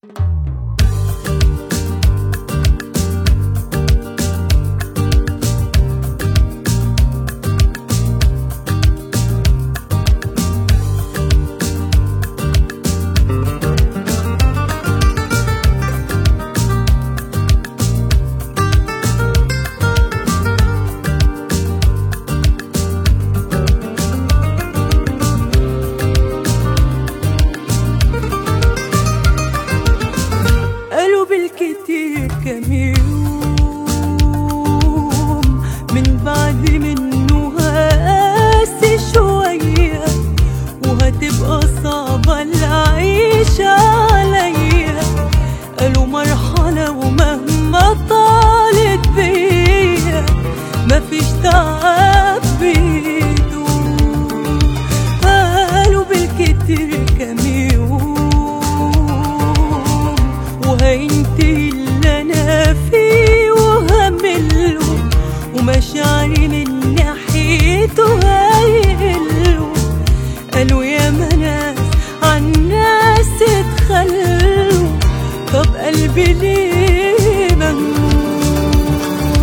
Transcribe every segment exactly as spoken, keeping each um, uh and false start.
بالكتير كام يوم من بعد منه هقاسي شوية، وهتبقى صعبة العيشة عليا. قالوا مرحلة ومهما طالت بيا مفيش تعب بيدوم. قالوا بالكتير كام يوم وهينتهي اللي انا فيه وهمله، ومشاعري من ناحيته هيقلوا. قالوا يا ناس عالناس اتخلوا، طب قلبي ليه ممنوع؟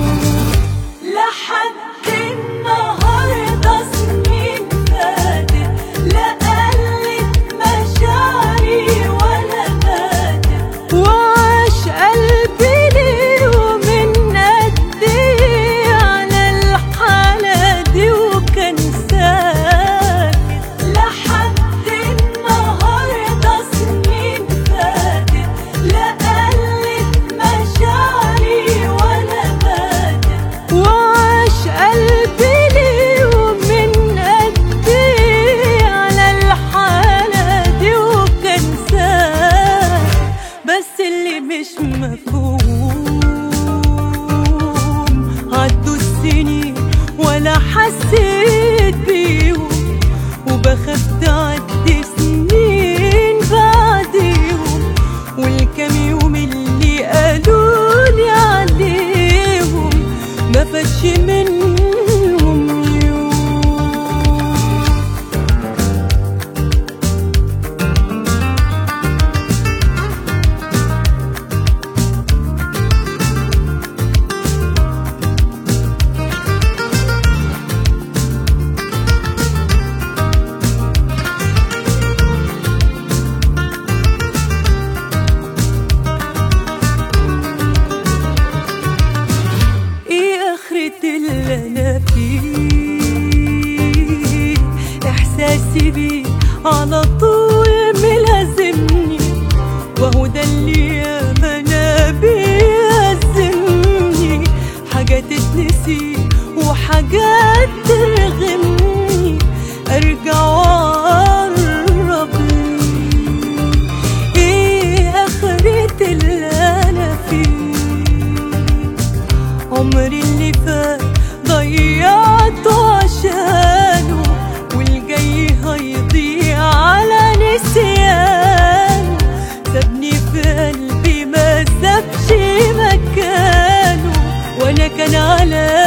لحد النهارده سنين فاتت لا قلت مشاعري ولا ماتت، وعاش قلبي ليه ومن قد ايه على الحالة دي وكان ساكت. لحد النهارده سنين فاتت لا قلت مشاعري ولا ماتت، وعاش قلبي ليه ومن قد ايه على الحالة دي وكان ساكت. بس اللي مش مفهوم عدوا السنين ولا حسيت بيهم، وبخاف تعدي سنين بعديهم، والكام يوم اللي قالولي عليهم ما فاتش منهم يوم. اللي انا فيه احساسي بيه على طول ملازمني، وهو ده اللي ياما انا بيأزمني. حاجات تتنسي وحاجات ترغمني، ارجع واقرب لي. ايه اخرة اللي انا فيه؟ عمري اللي فات ضيعته عشانه، والجاي هيضيع على نسيانه. سابني في قلبي ما سابش مكانه، وانا كان على